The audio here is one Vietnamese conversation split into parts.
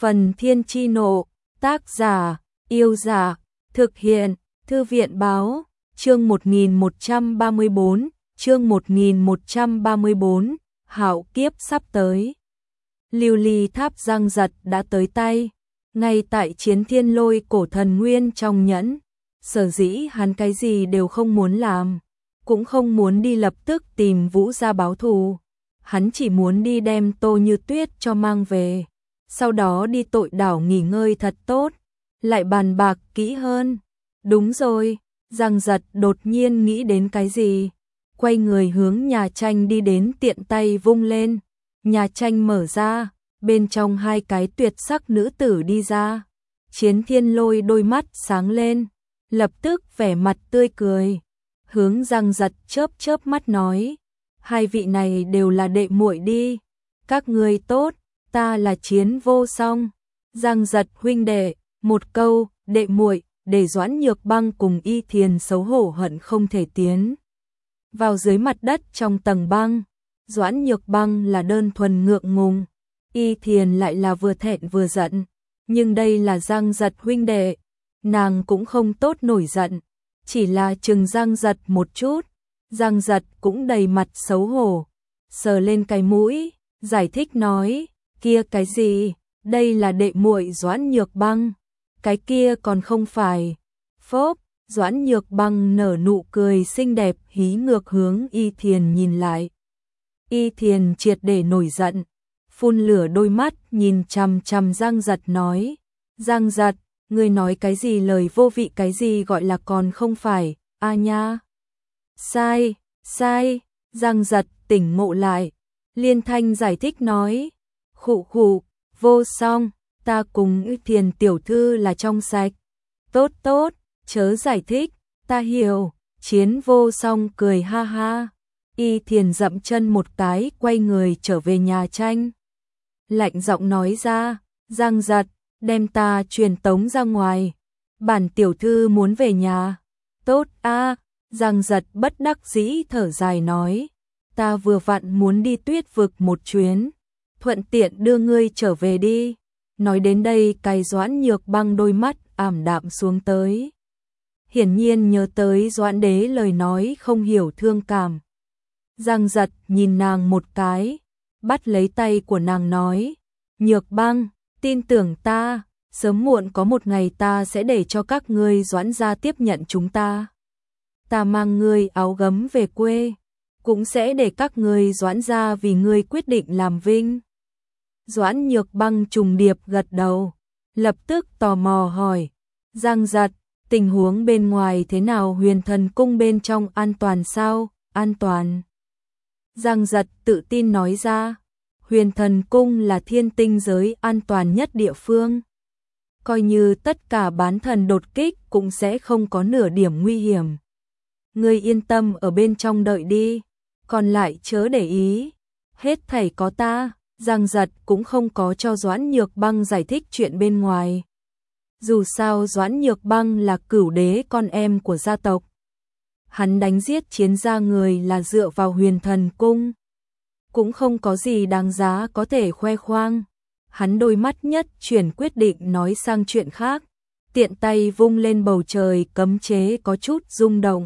Phần Thiên Chi Nộ, tác giả, Yêu Giả, thực hiện, Thư viện Báo, chương 1134, chương 1134, hạo kiếp sắp tới. Lưu ly tháp Giang Giật đã tới tay, ngay tại Chiến Thiên Lôi cổ thần nguyên trong nhẫn. Sở dĩ hắn cái gì đều không muốn làm, cũng không muốn đi lập tức tìm Vũ gia báo thù. Hắn chỉ muốn đi đem Tô Như Tuyết cho mang về, sau đó đi Tội Đảo nghỉ ngơi thật tốt, lại bàn bạc kỹ hơn. Đúng rồi, Giang Giật đột nhiên nghĩ đến cái gì, quay người hướng nhà tranh đi đến, tiện tay vung lên, nhà tranh mở ra, bên trong hai cái tuyệt sắc nữ tử đi ra. Chiến Thiên Lôi đôi mắt sáng lên, lập tức vẻ mặt tươi cười, hướng Giang Giật chớp chớp mắt nói: hai vị này đều là đệ muội đi, các ngươi tốt, ta là Chiến Vô Song. Giang Giật huynh đệ, một câu đệ muội để Doãn Nhược Băng cùng Y Thiền xấu hổ hận không thể tiến vào dưới mặt đất trong tầng băng. Doãn Nhược Băng là đơn thuần ngượng ngùng, Y Thiền lại là vừa thẹn vừa giận, nhưng đây là Giang Giật huynh đệ, nàng cũng không tốt nổi giận, chỉ là chừng Giang Giật một chút. Giang Giật cũng đầy mặt xấu hổ, sờ lên cái mũi, giải thích nói: kia cái gì, đây là đệ muội Doãn Nhược Băng, cái kia còn không phải. Phốp, Doãn Nhược Băng nở nụ cười xinh đẹp, hí ngược hướng Y Thiền nhìn lại. Y Thiền triệt để nổi giận, phun lửa đôi mắt nhìn chằm chằm Giang Giật nói: Giang Giật, ngươi nói cái gì lời vô vị, cái gì gọi là còn không phải, a nha. Sai, sai. Giang Giật tỉnh ngộ lại, liên thanh giải thích nói: khụ khụ, Vô Song, ta cùng Y Thiền tiểu thư là trong sạch. Tốt tốt, chớ giải thích, ta hiểu. Chiến Vô Song cười ha ha. Y Thiền dậm chân một cái, quay người trở về nhà tranh, lạnh giọng nói ra: Giang Giật, đem ta truyền tống ra ngoài, bản tiểu thư muốn về nhà. Tốt a. Giang Giật bất đắc dĩ thở dài nói: ta vừa vặn muốn đi Tuyết vực một chuyến, thuận tiện đưa ngươi trở về đi. Nói đến đây, cái Doãn Nhược Băng đôi mắt ảm đạm xuống tới, hiển nhiên nhớ tới Doãn đế lời nói không hiểu thương cảm. Giang Giật nhìn nàng một cái, bắt lấy tay của nàng nói: Nhược Băng, tin tưởng ta, sớm muộn có một ngày ta sẽ để cho các ngươi Doãn gia tiếp nhận chúng ta. Ta mang ngươi áo gấm về quê, cũng sẽ để các ngươi Doãn gia vì ngươi quyết định làm vinh. Doãn Nhược Băng trùng điệp gật đầu, lập tức tò mò hỏi: Giang Giật, tình huống bên ngoài thế nào, Huyền Thần cung bên trong an toàn sao? An toàn. Giang Giật tự tin nói ra: Huyền Thần cung là thiên tinh giới an toàn nhất địa phương, coi như tất cả bán thần đột kích cũng sẽ không có nửa điểm nguy hiểm. Ngươi yên tâm ở bên trong đợi đi, còn lại chớ để ý, hết thảy có ta. Giang Giật cũng không có cho Doãn Nhược Băng giải thích chuyện bên ngoài. Dù sao Doãn Nhược Băng là Cửu đế con em của gia tộc, hắn đánh giết Chiến gia người là dựa vào Huyền Thần cung, cũng không có gì đáng giá có thể khoe khoang. Hắn đôi mắt nhất chuyển, quyết định nói sang chuyện khác, tiện tay vung lên, bầu trời cấm chế có chút rung động.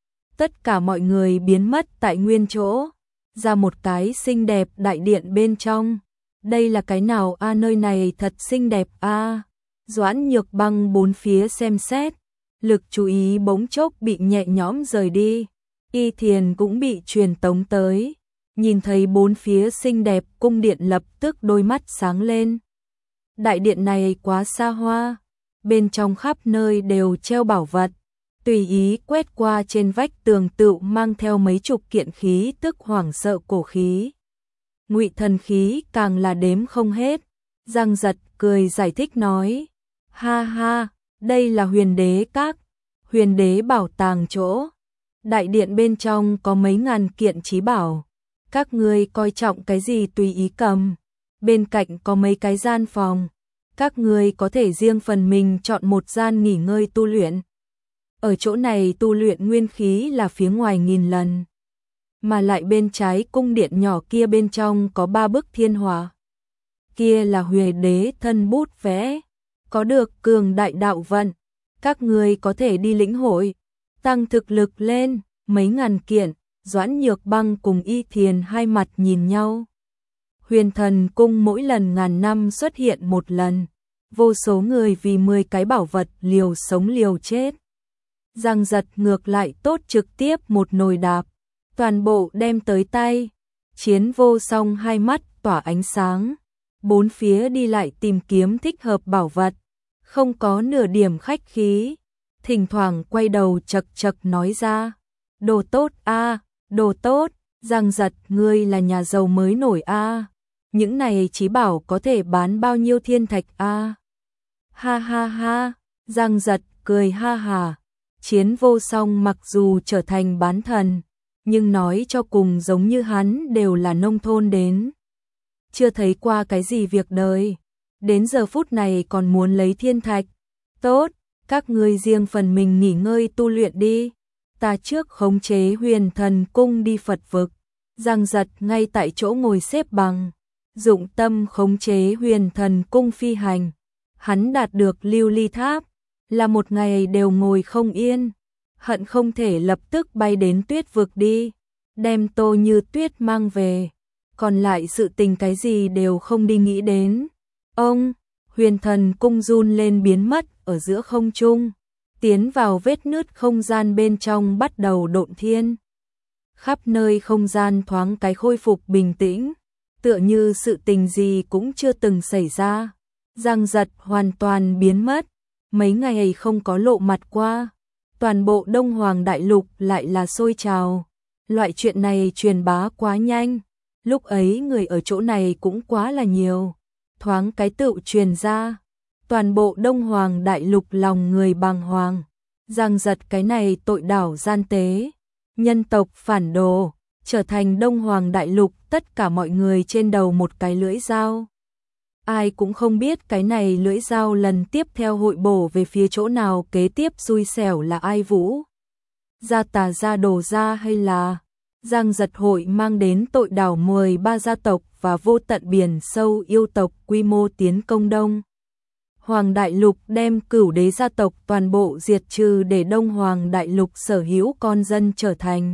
Tất cả mọi người biến mất tại nguyên chỗ, ra một cái xinh đẹp đại điện bên trong. Đây là cái nào a? Nơi này thật xinh đẹp a. Doãn Nhược Băng bốn phía xem xét, lực chú ý bỗng chốc bị nhẹ nhõm rời đi. Y Thiền cũng bị truyền tống tới, nhìn thấy bốn phía xinh đẹp cung điện lập tức đôi mắt sáng lên. Đại điện này quá xa hoa, bên trong khắp nơi đều treo bảo vật, tùy ý quét qua trên vách tường tựu mang theo mấy chục kiện khí tức hoảng sợ cổ khí. Ngụy thần khí càng là đếm không hết. Giang Giật cười giải thích nói: ha ha, đây là Huyền đế các, Huyền đế bảo tàng chỗ. Đại điện bên trong có mấy ngàn kiện chí bảo, các ngươi coi trọng cái gì tùy ý cầm. Bên cạnh có mấy cái gian phòng, các ngươi có thể riêng phần mình chọn một gian nghỉ ngơi tu luyện. Ở chỗ này tu luyện nguyên khí là phía ngoài 1000 lần. Mà lại bên trái cung điện nhỏ kia bên trong có 3 bức thiên hỏa. kia là Huyền Đế thân bút vẽ, có được cường đại đạo vận, các ngươi có thể đi lĩnh hội, tăng thực lực lên, mấy ngàn kiện. Doãn Nhược Băng cùng Y Thiền hai mặt nhìn nhau. Huyền Thần Cung mỗi lần ngàn năm xuất hiện một lần, vô số người vì 10 cái bảo vật liều sống liều chết. Giang Giật ngược lại tốt trực tiếp một nồi đạp, toàn bộ đem tới tay. Chiến Vô Song hai mắt tỏa ánh sáng, bốn phía đi lại tìm kiếm thích hợp bảo vật, không có nửa điểm khách khí, thỉnh thoảng quay đầu chậc chậc nói ra, đồ tốt a, đồ tốt, Giang Giật ngươi là nhà giàu mới nổi a, những này chí bảo có thể bán bao nhiêu thiên thạch a. Ha ha ha, Giang Giật cười ha hà. Chiến Vô Song mặc dù trở thành bán thần, nhưng nói cho cùng giống như hắn đều là nông thôn đến. Chưa thấy qua cái gì việc đời, đến giờ phút này còn muốn lấy thiên thạch. Tốt, các ngươi riêng phần mình nghỉ ngơi tu luyện đi. Ta trước khống chế Huyền Thần Cung đi Phật vực. Giang Giật ngay tại chỗ ngồi xếp bằng, dụng tâm khống chế Huyền Thần Cung phi hành. Hắn đạt được lưu ly tháp, là một ngày đều ngồi không yên, hận không thể lập tức bay đến Tuyết vực đi, đem Tô Như Tuyết mang về, còn lại sự tình cái gì đều không đi nghĩ đến. Ông, Huyền Thần Cung run lên biến mất ở giữa không trung, tiến vào vết nứt không gian bên trong bắt đầu độn thiên. Khắp nơi không gian thoáng cái khôi phục bình tĩnh, tựa như sự tình gì cũng chưa từng xảy ra. Giang Giật hoàn toàn biến mất, mấy ngày không có lộ mặt qua, toàn bộ Đông Hoàng Đại Lục lại là sôi trào. Loại chuyện này truyền bá quá nhanh, lúc ấy người ở chỗ này cũng quá là nhiều, thoáng cái tựu truyền ra, toàn bộ Đông Hoàng Đại Lục lòng người bàng hoàng. Giang Giật cái này tội đảo gian tế, nhân tộc phản đồ, trở thành Đông Hoàng Đại Lục tất cả mọi người trên đầu một cái lưỡi dao. Ai cũng không biết cái này lưỡi dao lần tiếp theo hội bổ về phía chỗ nào, kế tiếp xui xẻo là ai, Vũ gia Tà gia, Đồ gia hay là Giang Giật hội mang đến tội đảo 13 gia tộc và vô tận biển sâu yêu tộc quy mô tiến công Đông Hoàng Đại Lục, đem Cửu Đế gia tộc toàn bộ diệt trừ để Đông Hoàng Đại Lục sở hữu con dân trở thành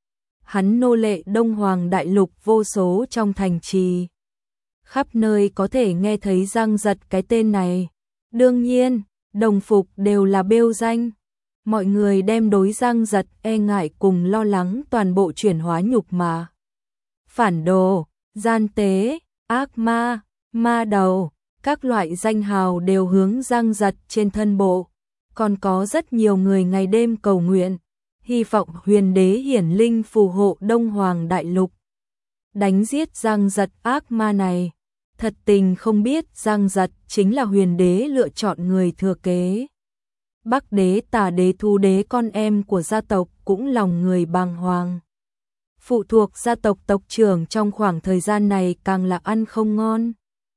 hắn nô lệ. Đông Hoàng Đại Lục vô số trong thành trì, khắp nơi có thể nghe thấy Giang Giật cái tên này. Đương nhiên, đồng phục đều là bêu danh. Mọi người đem đối Giang Giật e ngại cùng lo lắng toàn bộ chuyển hóa nhục mà. Phản đồ, gian tế, ác ma, ma đầu, các loại danh hào đều hướng Giang Giật trên thân bộ. Còn có rất nhiều người ngày đêm cầu nguyện, hy vọng Huyền Đế hiển linh phù hộ Đông Hoàng Đại Lục, đánh giết Giang Giật ác ma này. Thật tình không biết Giang Giật chính là Huyền Đế lựa chọn người thừa kế. Bắc Đế, Tả Đế, Thu Đế con em của gia tộc cũng lòng người bàng hoàng. Phụ thuộc gia tộc tộc trưởng trong khoảng thời gian này càng là ăn không ngon,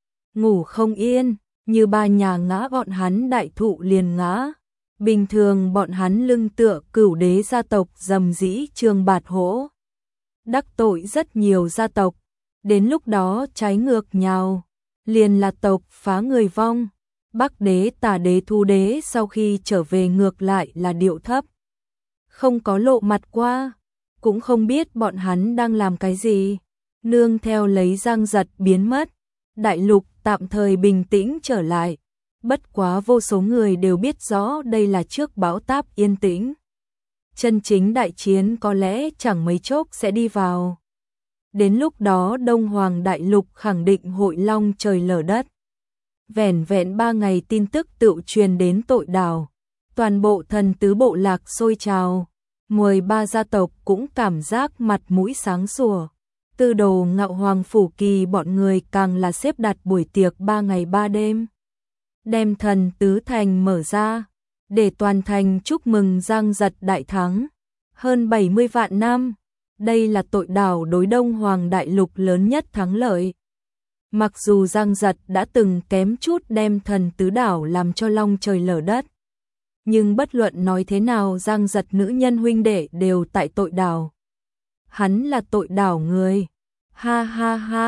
ngủ không yên, như ba nhà ngã bọn hắn đại thụ liền ngã. Bình thường bọn hắn lưng tựa Cửu Đế gia tộc dầm dĩ Trường Bạt Hỗ, đắc tội rất nhiều gia tộc, đến lúc đó trái ngược nhào, liền là tộc phá người vong. Bắc Đế, Tả Đế, Thu Đế sau khi trở về ngược lại là điệu thấp, không có lộ mặt qua, cũng không biết bọn hắn đang làm cái gì. Nương theo lấy Giang Giật biến mất, đại lục tạm thời bình tĩnh trở lại. Bất quá vô số người đều biết rõ đây là trước bão táp yên tĩnh. Chân chính đại chiến có lẽ chẳng mấy chốc sẽ đi vào. Đến lúc đó Đông Hoàng Đại Lục khẳng định hội long trời lở đất. Vẻn vẹn 3 ngày tin tức tựu truyền đến tội đảo, toàn bộ thần tứ bộ lạc sôi trào, 13 gia tộc cũng cảm giác mặt mũi sáng sủa. Tư Đồ Ngạo Hoàng Phủ Kỳ bọn người càng là xếp đặt buổi tiệc 3 ngày 3 đêm, đem thần tứ thành mở ra, để toàn thành chúc mừng Giang Giật đại thắng. Hơn 70 vạn năm, đây là tội đảo đối Đông Hoàng Đại Lục lớn nhất thắng lợi. Mặc dù Giang Giật đã từng kém chút đem thần tứ đảo làm cho long trời lở đất, nhưng bất luận nói thế nào Giang Giật nữ nhân huynh đệ đều tại tội đảo. Hắn là tội đảo người. Ha ha ha,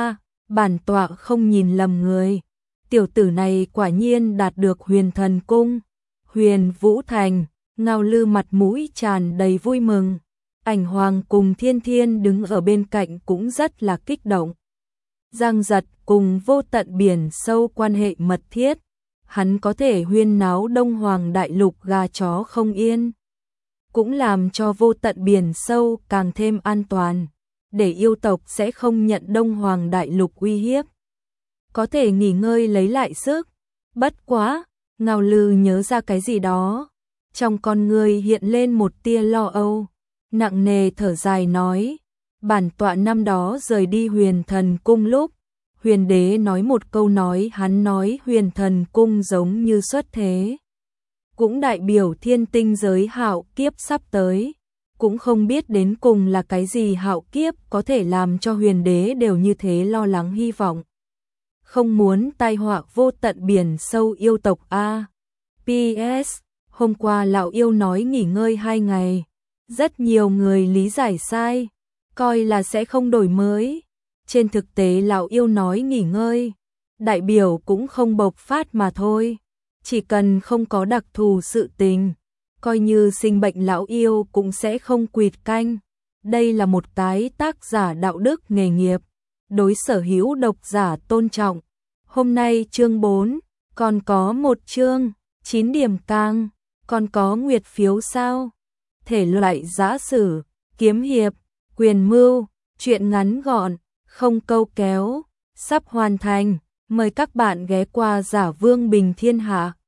bản tọa không nhìn lầm người. Tiểu tử này quả nhiên đạt được Huyền Thần Cung, Huyền Vũ Thành. Ngao Lư mặt mũi tràn đầy vui mừng. Ảnh Hoàng cùng Thiên Thiên đứng ở bên cạnh cũng rất là kích động. Giang Giật cùng Vô Tận Biển Sâu quan hệ mật thiết, hắn có thể huyên náo Đông Hoàng Đại Lục gà chó không yên, cũng làm cho Vô Tận Biển Sâu càng thêm an toàn, để yêu tộc sẽ không nhận Đông Hoàng Đại Lục uy hiếp, có thể nghỉ ngơi lấy lại sức. Bất quá, Ngao Lư nhớ ra cái gì đó, trong con người hiện lên một tia lo âu, nặng nề thở dài nói, bản tọa năm đó rời đi Huyền Thần Cung lúc, Huyền Đế nói một câu nói, hắn nói Huyền Thần Cung giống như xuất thế, cũng đại biểu thiên tinh giới hạo kiếp sắp tới, cũng không biết đến cùng là cái gì hạo kiếp có thể làm cho Huyền Đế đều như thế lo lắng hy vọng. Không muốn tai họa Vô Tận Biển Sâu yêu tộc a. PS, hôm qua lão yêu nói nghỉ ngơi 2 ngày, rất nhiều người lý giải sai, coi là sẽ không đổi mới. Trên thực tế lão yêu nói nghỉ ngơi, đại biểu cũng không bộc phát mà thôi. Chỉ cần không có đặc thù sự tình, coi như sinh bệnh lão yêu cũng sẽ không quỵt canh. Đây là một cái tác giả đạo đức nghề nghiệp, đối sở hữu độc giả tôn trọng. Hôm nay chương 4, còn có một chương, 9 điểm càng, còn có nguyệt phiếu sao? Thể loại giã sử, kiếm hiệp, quyền mưu, truyện ngắn gọn, không câu kéo, sắp hoàn thành. Mời các bạn ghé qua Giả Vương Bình Thiên Hạ.